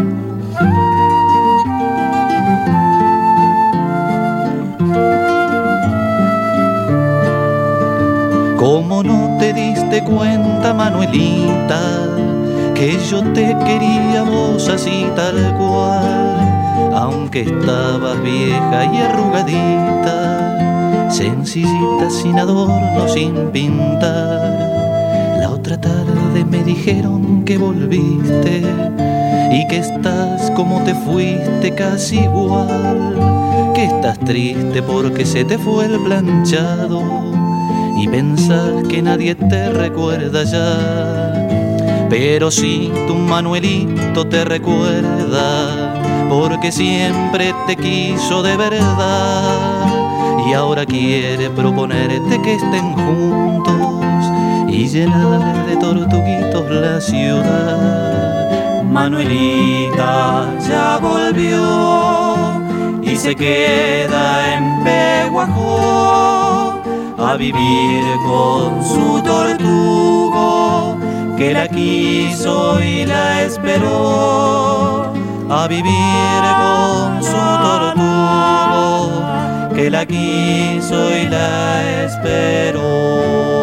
¿Cómo no te diste cuenta, Manuelita, que yo te quería vos así tal cual? Aunque estabas vieja y arrugadita, sencillita, sin adorno, sin pintar. La otra tarde me dijeron que volviste y que estás como te fuiste, casi igual, que estás triste porque se te fue el planchado y pensás que nadie te recuerda ya. Pero sí, tu Manuelito te recuerda, porque siempre te quiso de verdad, y ahora quiere proponerte que estén juntos y llenar de tortuguitos la ciudad. Manuelita ya volvió y se queda en Peguajó a vivir con su tortugo, que la quiso y la esperó. A vivir con su tortugo, que la quiso y la esperó.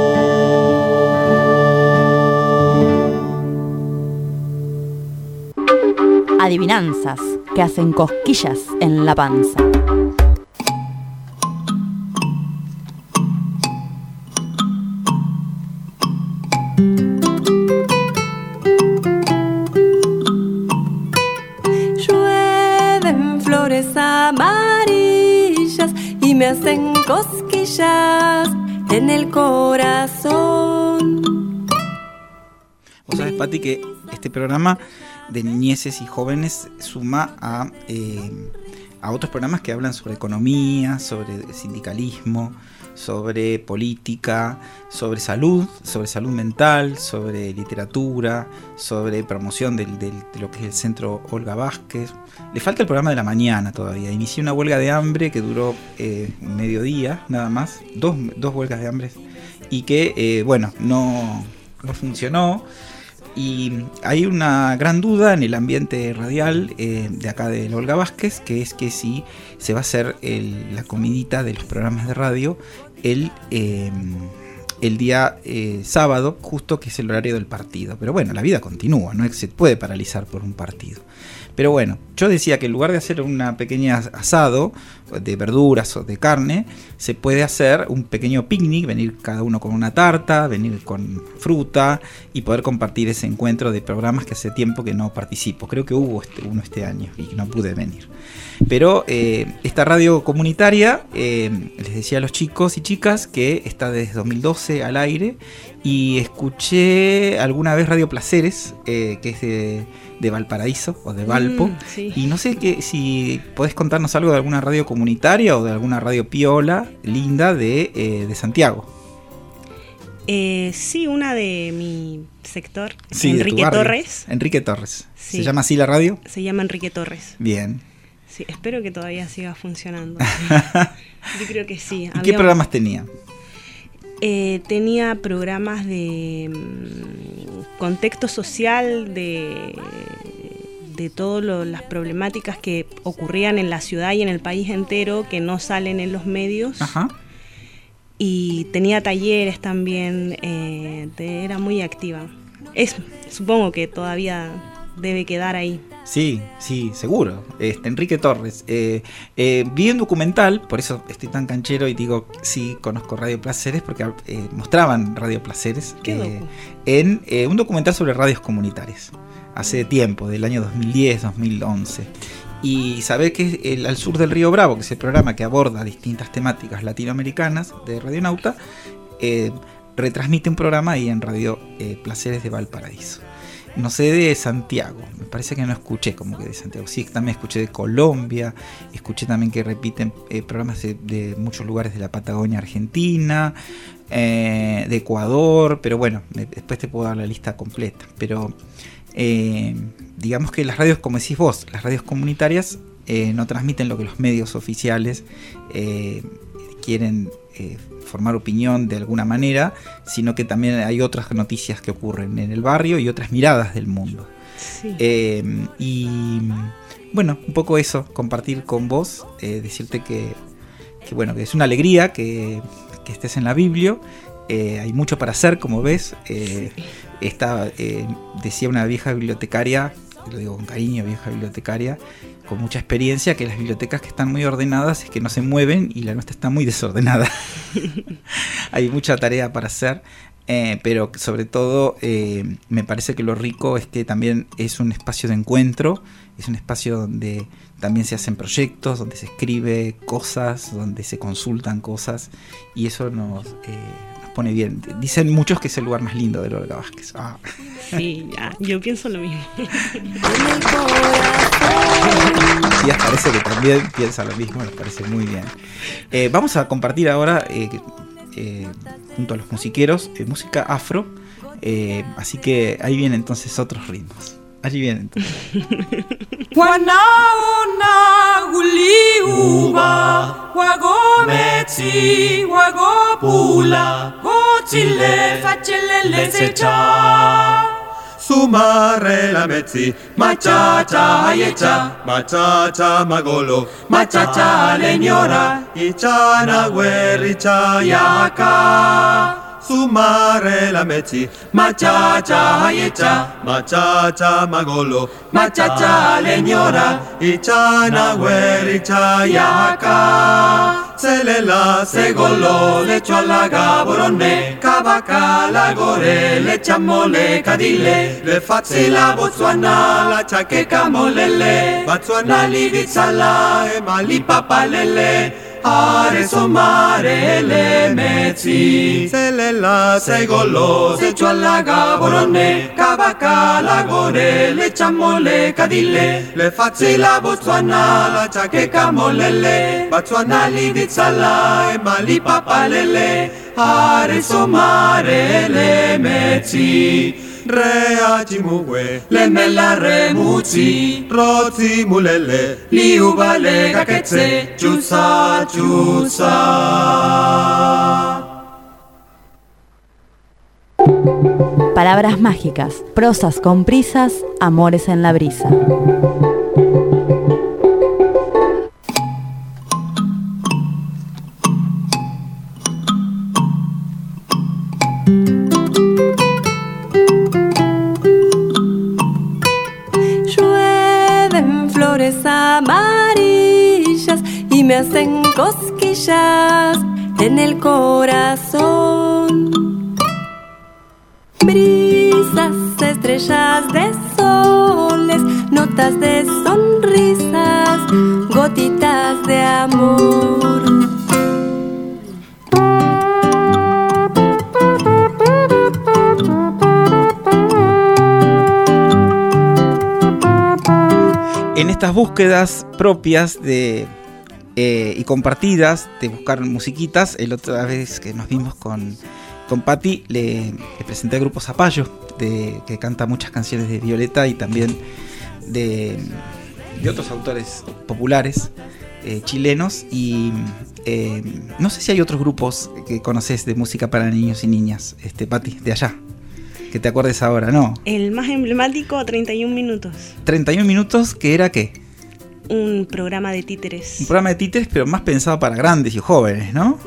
Adivinanzas que hacen cosquillas en la panza. Llueven flores amarillas y me hacen cosquillas en el corazón. Vos sabés, Pati, que este programa de niñeces y jóvenes suma a, eh, a otros programas que hablan sobre economía, sobre sindicalismo, sobre política, sobre salud, sobre salud mental, sobre literatura, sobre promoción del, del, de lo que es el Centro Olga Vázquez. Le falta el programa de la mañana todavía. Inicié una huelga de hambre que duró eh, un mediodía, nada más, dos, dos huelgas de hambre, y que, eh, bueno, no, no funcionó. y hay una gran duda en el ambiente radial eh, de acá de Olga Vázquez, que es que si se va a hacer el, la comidita de los programas de radio el, eh, el día eh, sábado, justo que es el horario del partido. Pero bueno, la vida continúa, no se puede paralizar por un partido. Pero bueno, yo decía que en lugar de hacer una pequeña asado de verduras o de carne, se puede hacer un pequeño picnic, venir cada uno con una tarta, venir con fruta y poder compartir ese encuentro de programas que hace tiempo que no participo. Creo que hubo este, uno este año y no pude venir. Pero eh, esta radio comunitaria, eh, les decía a los chicos y chicas que está desde dos mil doce al aire, y escuché alguna vez Radio Placeres, eh, que es de... de Valparaíso o de Valpo, mm, sí. Y no sé que, si podés contarnos algo de alguna radio comunitaria o de alguna radio piola, linda, de, eh, de Santiago. Eh, sí, una de mi sector, Sí, Enrique Torres. Enrique Torres. Sí. ¿Se llama así la radio? Se llama Enrique Torres. Bien. Sí, espero que todavía siga funcionando. Yo creo que sí. ¿Y Había qué un- programas tenía? Eh, tenía programas de mm, contexto social, de, de todas las problemáticas que ocurrían en la ciudad y en el país entero, que no salen en los medios. Ajá. Y tenía talleres también, eh, de- era muy activa. Es, supongo que todavía debe quedar ahí. Sí, sí, seguro. Este, Enrique Torres. Eh, eh, vi un documental, por eso estoy tan canchero y digo, sí, conozco Radio Placeres, porque eh, mostraban Radio Placeres ¿Qué eh, docu? en eh, un documental sobre radios comunitarias, hace tiempo, del año dos mil diez, dos mil once. Y sabés que el, Al Sur del Río Bravo, que es el programa que aborda distintas temáticas latinoamericanas de Radionauta, eh, retransmite un programa ahí en Radio eh, Placeres de Valparaíso. No sé de Santiago, me parece que no escuché como que de Santiago. Sí, también escuché de Colombia, escuché también que repiten eh, programas de, de muchos lugares de la Patagonia Argentina, eh, de Ecuador, pero bueno, me, después te puedo dar la lista completa. Pero eh, digamos que las radios, como decís vos, las radios comunitarias eh, no transmiten lo que los medios oficiales eh, quieren eh, formar opinión de alguna manera, sino que también hay otras noticias que ocurren en el barrio y otras miradas del mundo. Sí. Eh, y bueno, un poco eso, compartir con vos, eh, decirte que, que bueno, que es una alegría que, que estés en la Biblio. Eh, hay mucho para hacer, como ves. Eh, Sí. esta, eh, decía una vieja bibliotecaria, lo digo con cariño, vieja bibliotecaria, con mucha experiencia, que las bibliotecas que están muy ordenadas es que no se mueven y la nuestra está muy desordenada. Hay mucha tarea para hacer, eh, pero sobre todo eh, me parece que lo rico es que también es un espacio de encuentro, es un espacio donde también se hacen proyectos, donde se escribe cosas, donde se consultan cosas, y eso nos, eh, nos pone bien. Dicen muchos que es el lugar más lindo de Olga Vázquez. Ah. Sí, ya, yo pienso lo mismo. Y parece que también piensa lo mismo, nos parece muy bien. Eh, vamos a compartir ahora, eh, eh, junto a los musiqueros, eh, música afro, eh, así que ahí vienen entonces otros ritmos. Allí vienen entonces. Wanaona guliuba wagometi wagopula gotile facellele secha Sumare la mezzi, machacha yecha, machacha magolo, machacha leñora, ichana guerricha yaka. Sumare la mezzi, machacha yecha, machacha magolo, machacha leñora, ichana guerricha yaka. Selela segolo le chuala gaborone, cabaca la gore le chamole cadile, le fazzi la Botswana la chaqueca molele, Botswana livizala e mali papalele. Are somare le mezzi, selela segolo se chuala gaborone, cabaca la gore le chamole cadile, le fazzi la Botswana la chaqueca molele, Botswana livizala e mali papalele. Are somare le mezzi. Rea cimugue, le mela remuzzi, rozzi mulele, li ubale gachezze, giussa, giussa. Palabras mágicas, prosas con prisas, amores en la brisa. Llueven flores amarillas y me hacen cosquillas en el corazón. Brisas, estrellas de soles, notas de sonrisas, gotitas de amor. En estas búsquedas propias de eh, y compartidas de buscar musiquitas, el otra vez que nos vimos con Con Patti le, le presenté al grupo Zapallo, de, que canta muchas canciones de Violeta y también de, de otros autores populares eh, chilenos. Y eh, no sé si hay otros grupos que conoces de música para niños y niñas, este, Patti, de allá, que te acuerdes ahora, ¿no? El más emblemático, treinta y un minutos. treinta y un minutos, ¿que era qué? Un programa de títeres. Un programa de títeres, pero más pensado para grandes y jóvenes, ¿no?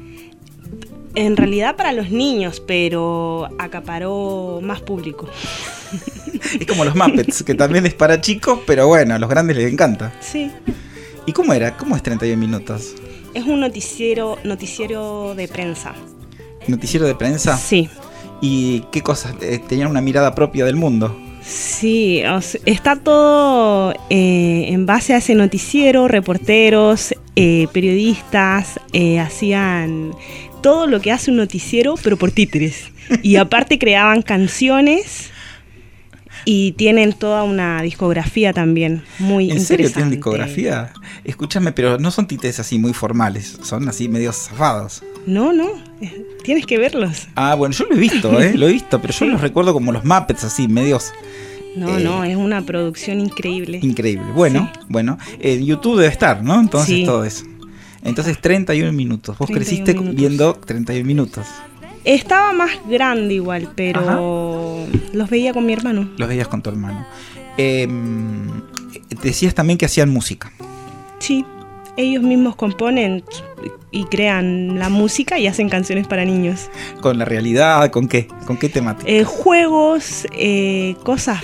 En realidad para los niños, pero acaparó más público. Es como los Muppets, que también es para chicos, pero bueno, a los grandes les encanta. Sí. ¿Y cómo era? ¿Cómo es treinta y un minutos? Es un noticiero, noticiero de prensa. ¿Noticiero de prensa? Sí. ¿Y qué cosas? Eh, ¿Tenían una mirada propia del mundo? Sí, o sea, está todo eh, en base a ese noticiero, reporteros, eh, periodistas, eh, hacían todo lo que hace un noticiero, pero por títeres. Y aparte creaban canciones y tienen toda una discografía también muy ¿En interesante. serio tienen discografía? Escúchame, pero no son títeres así muy formales, son así medio zafados. No, no, eh, tienes que verlos. Ah, bueno, yo lo he visto, ¿eh? Lo he visto, pero yo los recuerdo como los Muppets, así, medios... No, eh, no, es una producción increíble. Increíble. Bueno, Sí. bueno, en YouTube debe estar, ¿no? Entonces Sí. todo eso. Entonces treinta y un minutos. Vos treinta y un creciste minutos. viendo treinta y un minutos. Estaba más grande igual, pero los veía con mi hermano. Los veías con tu hermano. Eh, decías también que hacían música. Sí, ellos mismos componen y crean la música y hacen canciones para niños. ¿Con la realidad? ¿Con qué? ¿Con qué temática? Eh, juegos, eh, cosas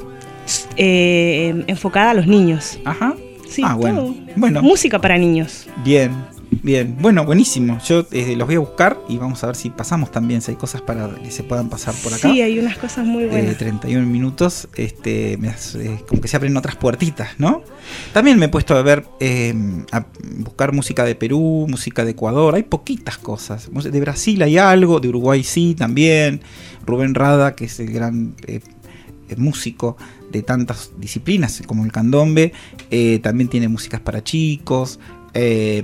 eh, enfocadas a los niños. Ajá. Sí, ah, bueno. todo. Bueno, Música para niños. bien, bien. Bueno, buenísimo. Yo eh, los voy a buscar y vamos a ver si pasamos también, si hay cosas para que se puedan pasar por acá. Sí, hay unas cosas muy buenas. Eh, treinta y un minutos, este, me hace, eh, como que se abren otras puertitas, ¿no? También me he puesto a ver, eh, a buscar música de Perú, música de Ecuador, hay poquitas cosas. De Brasil hay algo, de Uruguay sí, también. Rubén Rada, que es el gran eh, eh, músico de tantas disciplinas como el candombe, eh, también tiene músicas para chicos. Eh,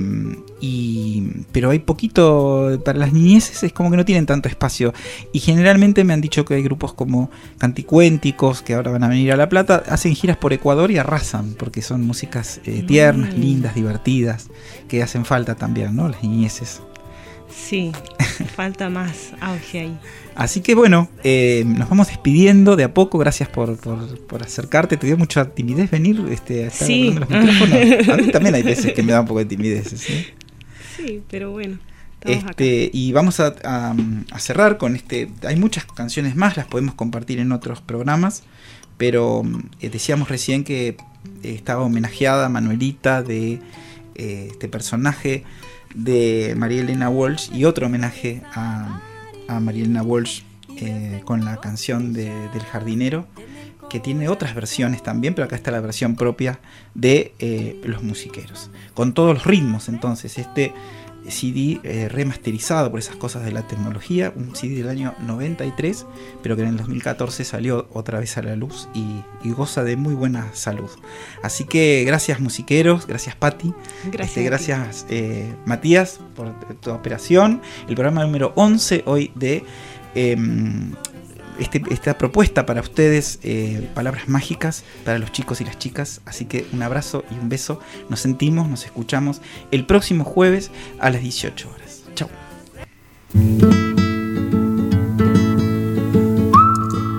y, pero hay poquito para las niñeces, es como que no tienen tanto espacio y generalmente me han dicho que hay grupos como Canticuénticos que ahora van a venir a La Plata, hacen giras por Ecuador y arrasan porque son músicas eh, tiernas, Mm. lindas, divertidas, que hacen falta también, ¿no? Las niñeces. Sí, falta más auge ahí. Así que bueno, eh, nos vamos despidiendo de a poco. Gracias por, por, por acercarte. ¿Te dio mucha timidez venir este, a estar Sí. hablando en los micrófonos? A mí también hay veces que me da un poco de timidez, ¿sí? Sí, pero bueno, estamos Este, y vamos a, a, a cerrar con este. Hay muchas canciones más, las podemos compartir en otros programas, pero eh, decíamos recién que eh, estaba homenajeada Manuelita de eh, este personaje de María Elena Walsh, y otro homenaje a, a María Elena Walsh eh, con la canción de, del jardinero, que tiene otras versiones también, pero acá está la versión propia de eh, Los Musiqueros, con todos los ritmos. Entonces este C D eh, remasterizado por esas cosas de la tecnología, un C D del año noventa y tres, pero que en el dos mil catorce salió otra vez a la luz y, y goza de muy buena salud. Así que gracias musiqueros, gracias Patti, Gracias este, a ti. gracias eh, Matías por tu operación. El programa número once hoy de eh, este, esta propuesta para ustedes, eh, palabras mágicas para los chicos y las chicas. Así que un abrazo y un beso. Nos sentimos, nos escuchamos el próximo jueves a las dieciocho horas. Chau.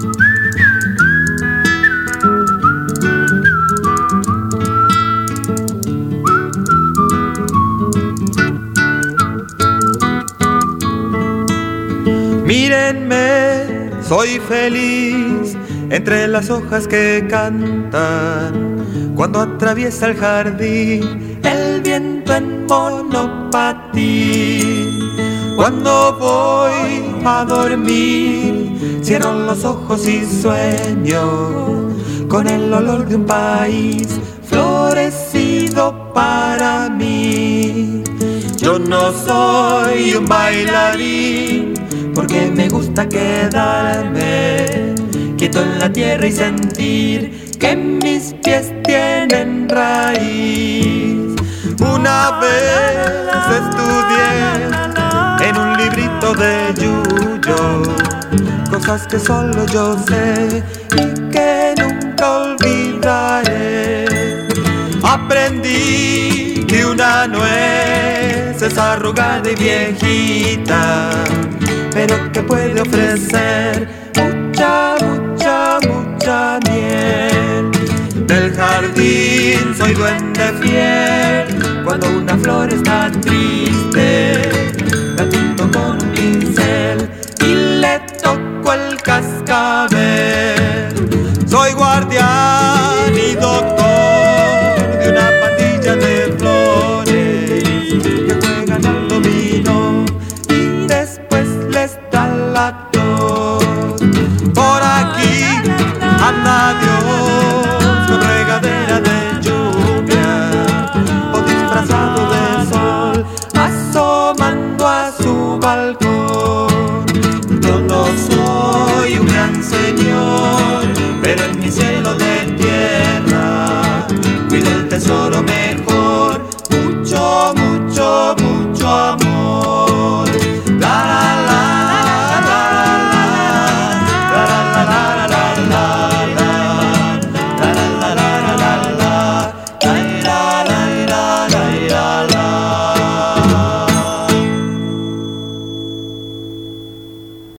Mírenme, soy feliz entre las hojas que cantan cuando atraviesa el jardín el viento en monopatín. Cuando voy a dormir, cierro los ojos y sueño con el olor de un país florecido para mí. Yo no soy un bailarín porque me gusta quedarme quieto en la tierra y sentir que mis pies tienen raíz. Una vez estudié en un librito de Yuyo cosas que solo yo sé y que nunca olvidaré. Aprendí que una nuez es arrugada y viejita, pero que puede ofrecer mucha, mucha, mucha miel. Del jardín soy duende fiel, cuando una flor está triste la pinto con un pincel.